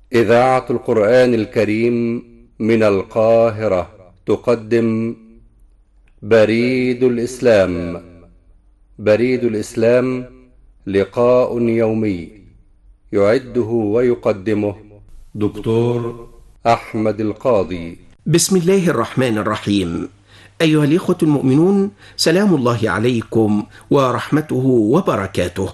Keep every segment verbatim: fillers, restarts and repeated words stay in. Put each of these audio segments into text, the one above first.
إذاعة القرآن الكريم من القاهرة تقدم بريد الإسلام. بريد الإسلام لقاء يومي يعده ويقدمه دكتور أحمد القاضي. بسم الله الرحمن الرحيم. أيها الإخوة المؤمنون، سلام الله عليكم ورحمته وبركاته،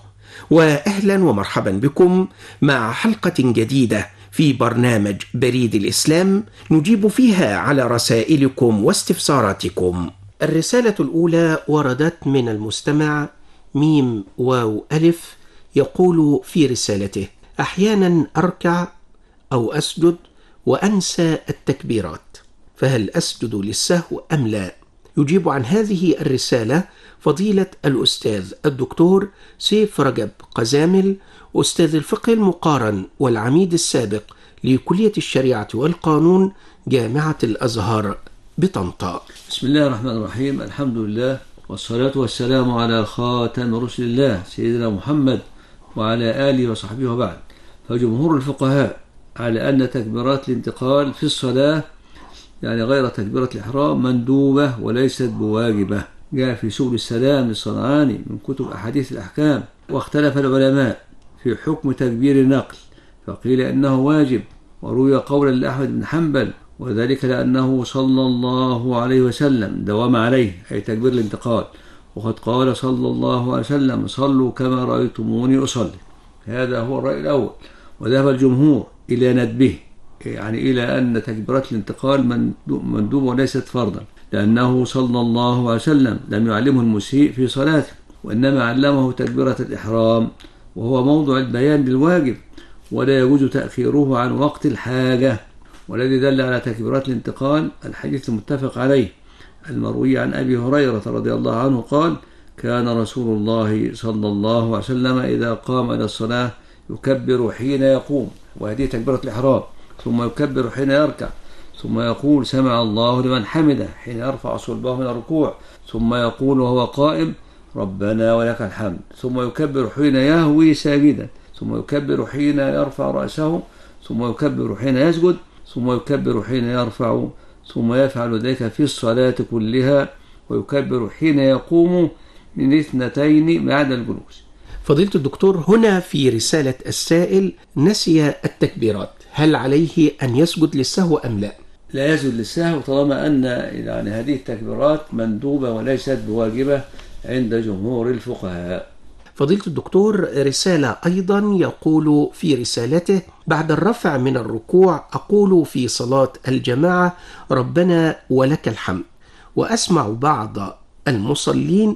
وأهلا ومرحبا بكم مع حلقة جديدة في برنامج بريد الإسلام نجيب فيها على رسائلكم واستفساراتكم. الرسالة الأولى وردت من المستمع ميم واو ألف، يقول في رسالته: أحيانا أركع أو أسجد وأنسى التكبيرات، فهل أسجد للسهو أم لا؟ يجيب عن هذه الرسالة فضيلة الأستاذ الدكتور سيف رجب قزامل، أستاذ الفقه المقارن والعميد السابق لكلية الشريعة والقانون جامعة الأزهر بطنطا. بسم الله الرحمن الرحيم. الحمد لله والصلاة والسلام على خاتم رسل الله سيدنا محمد وعلى آله وصحبه وبعد. فجمهور الفقهاء على أن تكبيرات الانتقال في الصلاة يعني غير تكبيرة الإحرام مندوبة وليست بواجبة. جاء في سبل السلام للصنعاني من كتب أحاديث الأحكام. واختلف العلماء في حكم تكبير النقل، فقيل إنه واجب، وروي قولا لأحمد بن حنبل، وذلك لأنه صلى الله عليه وسلم دوام عليه، أي تكبير الانتقال، وقد قال صلى الله عليه وسلم: صلوا كما رأيتموني أصلي. هذا هو الرأي الأول. وذهب الجمهور إلى ندبه، يعني إلى أن تكبيرات الانتقال مندوبة وليست فرضا، لأنه صلى الله عليه وسلم لم يعلمه المسيء في صلاته، وإنما علمه تكبيرة الإحرام، وهو موضع البيان للواجب، ولا يجوز تأخيره عن وقت الحاجة. والذي دل على تكبيرات الانتقال الحديث المتفق عليه المروي عن أبي هريرة رضي الله عنه قال: كان رسول الله صلى الله عليه وسلم إذا قام إلى الصلاة يكبر حين يقوم، وهذه تكبيرة الإحرام، ثم يكبر حين يركع، ثم يقول: سمع الله لمن حمده، حين يرفع صلبه من الركوع، ثم يقول وهو قائم: ربنا ولك الحمد، ثم يكبر حين يهوي ساجدا، ثم يكبر حين يرفع رأسه، ثم يكبر حين يسجد، ثم يكبر حين يرفع، ثم يفعل ذلك في الصلاة كلها، ويكبر حين يقوم من اثنتين بعد الجلوس. فضيلة الدكتور، هنا في رسالة السائل نسي التكبيرات، هل عليه أن يسجد للسهو أم لا؟ لا يسجد للسهو طالما أن يعني هذه التكبيرات مندوبة وليست بواجبة عند جمهور الفقهاء. فضيلة الدكتور، رسالة أيضا يقول في رسالته: بعد الرفع من الركوع أقول في صلاة الجماعة ربنا ولك الحمد، وأسمع بعض المصلين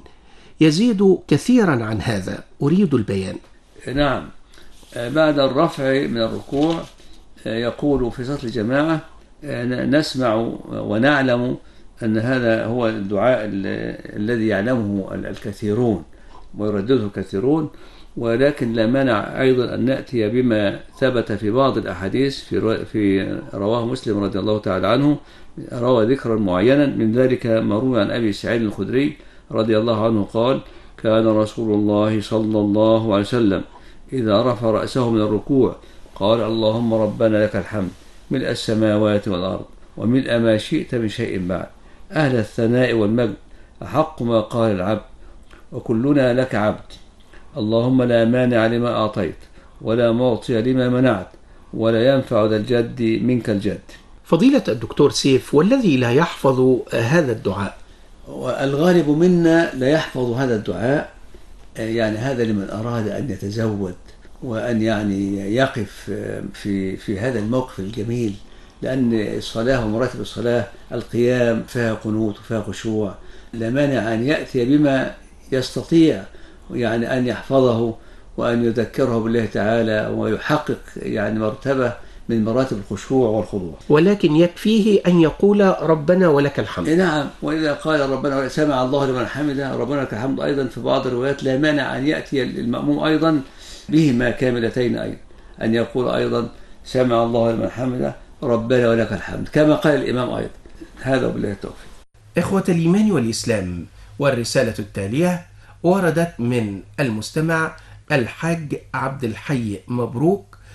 يزيد كثيرا عن هذا، أريد البيان. نعم، بعد الرفع من الركوع يقول في صلاة الجماعة نسمع ونعلم أن هذا هو الدعاء الذي يعلمه الكثيرون ويردده الكثيرون، ولكن لا مانع أيضا أن نأتي بما ثبت في بعض الأحاديث في, في رواه مسلم رضي الله تعالى عنه، روى ذكرا معينا، من ذلك ما روى عن أبي سعيد الخدري رضي الله عنه قال: كان رسول الله صلى الله عليه وسلم إذا رفع رأسه من الركوع قال: اللهم ربنا لك الحمد ملء السماوات والأرض وملء ما شئت من شيء بعد، أهل الثناء والمجد، أحق ما قال العبد، وكلنا لك عبد، اللهم لا مانع لما أعطيت ولا معطي لما منعت ولا ينفع ذا الجد منك الجد. فضيلة الدكتور سيف، والذي لا يحفظ هذا الدعاء؟ والغالب منا لا يحفظ هذا الدعاء، يعني هذا لمن أراد أن يتزود وأن يعني يقف في في هذا الموقف الجميل، لأن الصلاة ومراتب الصلاة القيام فيها قنوت وفيها خشوع، لا مانع أن يأتي بما يستطيع يعني أن يحفظه وأن يذكره بالله تعالى ويحقق يعني مرتبة من مراتب الخشوع والخضوع. ولكن يكفيه أن يقول ربنا ولك الحمد. نعم، وإذا قال ربنا سمع الله لمن حمده ربنا لك الحمد أيضا في بعض الروايات لا مانع أن يأتي المأموم أيضا بهما كاملتين، أيضا أن يقول أيضا سمع الله لمن حمده ربنا ولك الحمد كما قال الإمام أيضا. هذا بالله التوفيق. إخوة الإيمان والإسلام، والرسالة التالية وردت من المستمع الحاج عبد الحي مبروك،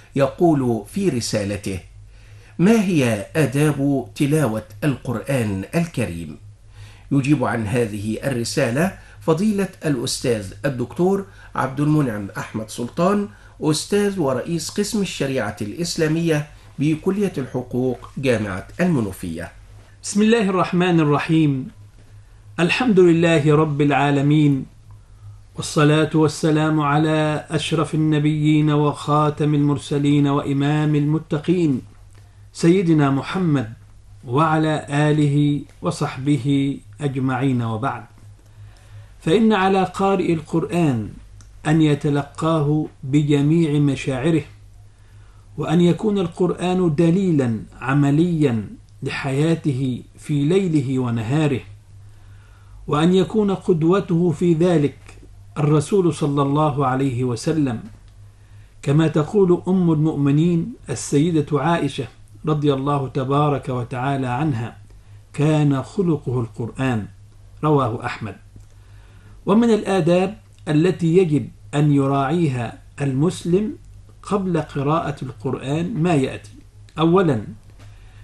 يقول في رسالته: ما هي آداب تلاوة القرآن الكريم؟ يجيب عن هذه الرسالة فضيلة الأستاذ الدكتور عبد المنعم أحمد سلطان، أستاذ ورئيس قسم الشريعة الإسلامية بكلية الحقوق جامعة المنوفية. بسم الله الرحمن الرحيم. الحمد لله رب العالمين، والصلاة والسلام على أشرف النبيين وخاتم المرسلين وإمام المتقين سيدنا محمد وعلى آله وصحبه أجمعين، وبعد. فإن على قارئ القرآن أن يتلقاه بجميع مشاعره، وأن يكون القرآن دليلا عمليا لحياته في ليله ونهاره، وأن يكون قدوته في ذلك الرسول صلى الله عليه وسلم، كما تقول أم المؤمنين السيدة عائشة رضي الله تبارك وتعالى عنها: كان خلقه القرآن، رواه أحمد. ومن الآداب التي يجب أن يراعيها المسلم قبل قراءة القرآن ما يأتي: أولا